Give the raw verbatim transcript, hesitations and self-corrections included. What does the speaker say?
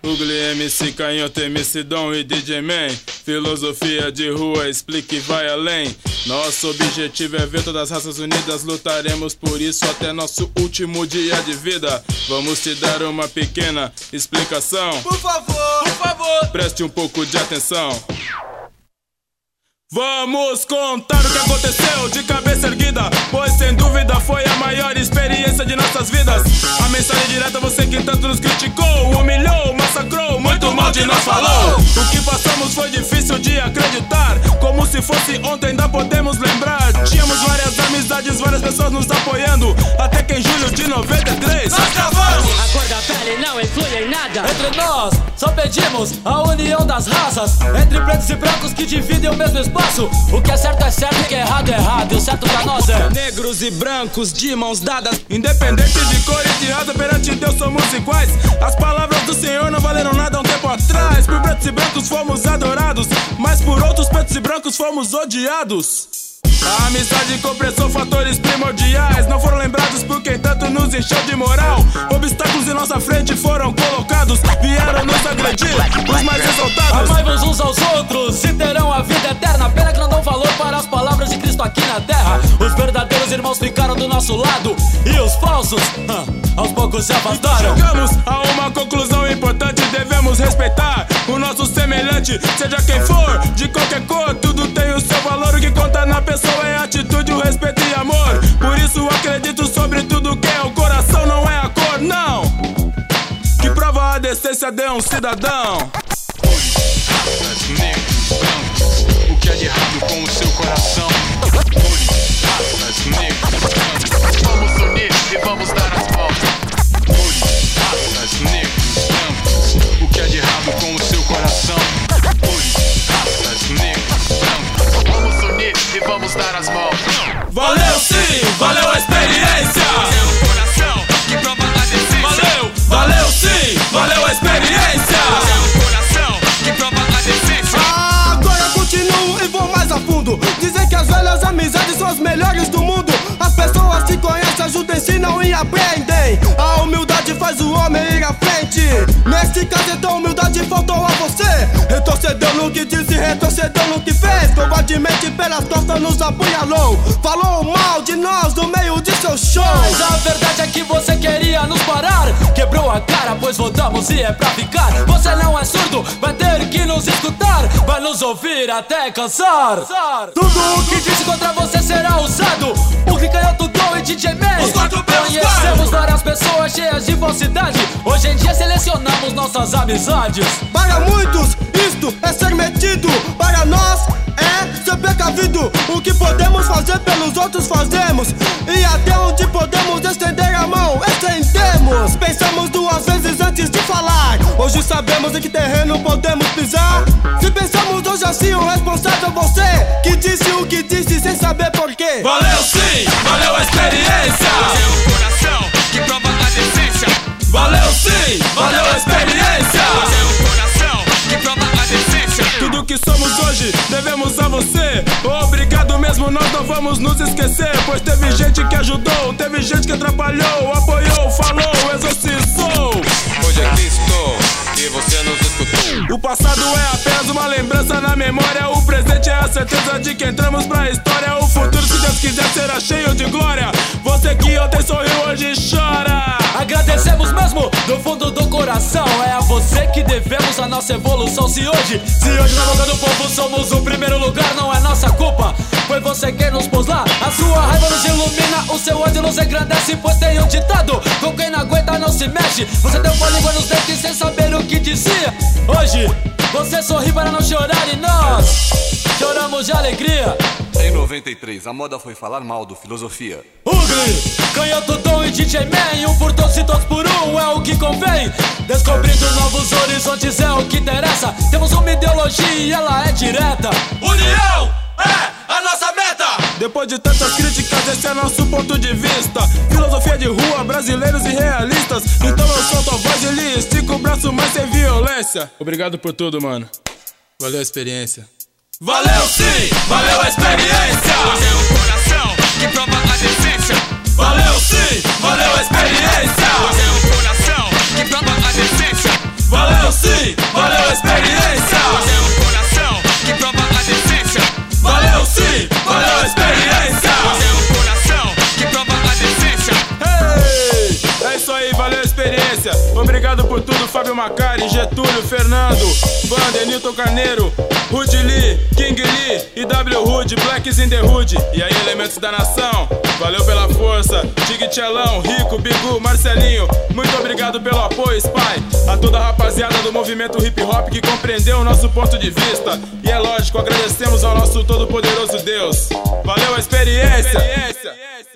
Ugly, M C Canhoto, M C Dom e D J Man. Filosofia de rua, explica e vai além. Nosso objetivo é ver todas as raças unidas. Lutaremos por isso até nosso último dia de vida. Vamos te dar uma pequena explicação. Por favor, por favor, preste um pouco de atenção. Vamos contar o que aconteceu de cabeça erguida, pois sem dúvida foi a maior experiência de nossas vidas. A mensagem direta, você que tanto nos criticou, humilhou, massacrou, muito mal de nós falou. O que passamos foi difícil de acreditar, como se fosse ontem, ainda podemos lembrar. Tínhamos várias amizades, várias pessoas nos apoiando, até que em julho de noventa e três nós cavamos. A cor da pele não influi em nada. Entre nós só pedimos a união das raças, entre pretos e brancos que dividem o mesmo espaço. O que é certo é certo, o que é errado é errado, e o certo pra nós é negros e brancos de mãos dadas, independente de cor e de raça, perante Deus somos iguais. As palavras do Senhor não valeram nada há um tempo atrás. Por pretos e brancos fomos adorados, mas por outros pretos e brancos fomos odiados. A amizade compressou fatores primordiais, não foram lembrados por quem tanto nos encheu de moral. Obstáculos em nossa frente foram colocados, vieram nos agredir os mais exaltados. Amai-vos uns aos outros e terão a vida eterna. Pena que não dão valor para as palavras de Cristo aqui na terra. Os verdadeiros irmãos ficaram do nosso lado e os falsos, hum, aos poucos se afastaram. Chegamos a uma conclusão importante, devemos respeitar o nosso semelhante, seja quem for, de qualquer cor, tudo tem o seu valor. O que conta na pessoa é atitude, o respeito e amor. Por isso acredito sobre tudo que é o coração, não é a cor, não, que prova a decência de um cidadão. Raças, negros, brancos, o que é de errado com o seu coração? Raças, negros, brancos, vamos unir e vamos dar as mãos. Raças, negros, brancos, o que é de errado com o seu coração? Raças, negros, brancos, vamos unir e vamos dar as mãos. Valeu sim, valeu a experiência. É um coração que prova a decência. Valeu, valeu sim, valeu a experiência. É um coração que prova a decência. Ah, agora continuo e vou mais a fundo. Dizem que as velhas amizades são as melhores do mundo. As pessoas se conhecem, ajudam, ensinam e aprendem. A humildade faz o homem ir à frente. Nesse caso então humildade faltou a você. Retrocedeu no que disse, retrocedeu no que fez. Covardemente pelas costas nos apunhalou. Falou mal de nós no meio de seu show. Mas a verdade é que você queria nos parar. Quebrou a cara, pois votamos e é pra ficar. Você não é surdo, vai ter que nos escutar. Vai nos ouvir até cansar. Tudo o que disse contra você será usado. O que ganhou tudo e D J Man. Os quatro pelos Conhecemos várias pessoas cheias de falsidade. Hoje em dia selecionamos nossas amizades. Para muitos isto é ser metido, para nós é ser precavido. O que podemos fazer pelos outros fazemos, e até onde podemos estender a mão estendemos. Pensamos duas vezes antes de falar. Hoje sabemos em que terreno podemos pisar. Se pensamos hoje assim, o responsável é você, que disse o que disse sem saber porquê. Valeu sim, valeu a experiência. É um coração que prova a decência. Valeu sim, valeu a experiência. É um coração que prova a decência. Tudo que somos hoje devemos a você. Obrigado mesmo, nós não vamos nos esquecer. Pois teve gente que ajudou, teve gente que atrapalhou, apoiou, falou, exorcizou. Hoje é Cristo e você nos escutou. O passado é apenas uma lembrança na memória. O presente é a certeza de que entramos pra história. O futuro, se Deus quiser, será cheio de glória. Você que ontem sorriu, hoje chora. Agradecemos mesmo do fundo do coração. É a você que devemos a nossa evolução. Se hoje, se hoje na boca do povo somos o primeiro lugar, não é nossa culpa, foi você quem nos pôs lá. A sua raiva nos ilumina, o seu ódio nos engrandece. Pois tem um ditado, com quem não aguenta não se mexe. Você deu uma língua nos dentes sem saber o que dizia. Hoje, você sorri para não chorar e nós choramos de alegria. Em noventa e três, a moda foi falar mal do Filosofia. Ugly, Canhoto, Dom e D J Man. Um por todos e todos por um é o que convém. Descobrindo novos horizontes é o que interessa. Temos uma ideologia e ela é direta. União é a nossa meta. Depois de tantas críticas, esse é nosso ponto de vista. Filosofia de rua, brasileiros e realistas. Então eu solto a voz e lhe estico o braço, mas sem violência. Obrigado por tudo, mano. Valeu a experiência. Valeu sim, valeu a experiência. É um coração que prova a decência. Valeu sim, valeu a experiência. É um coração que prova a decência. Valeu sim. sim, valeu a experiência. Você é um coração que prova a decência. Valeu sim, valeu a experiência. Você é um coração que prova a decência. Hey! É isso aí, valeu a experiência. Obrigado por tudo, Fábio Macari, Getúlio, Fernando, Vander, Newton Carneiro, Rudy Lee, King Lee e W Hood, Blacks in the Hood. E aí, elementos da nação, valeu pela força. Dig Tchelão, Rico, Bigu, Marcelinho, muito obrigado pelo apoio, Spy. A toda a rapaziada do movimento hip hop que compreendeu o nosso ponto de vista. E é lógico, agradecemos ao nosso todo-poderoso Deus. Valeu a experiência.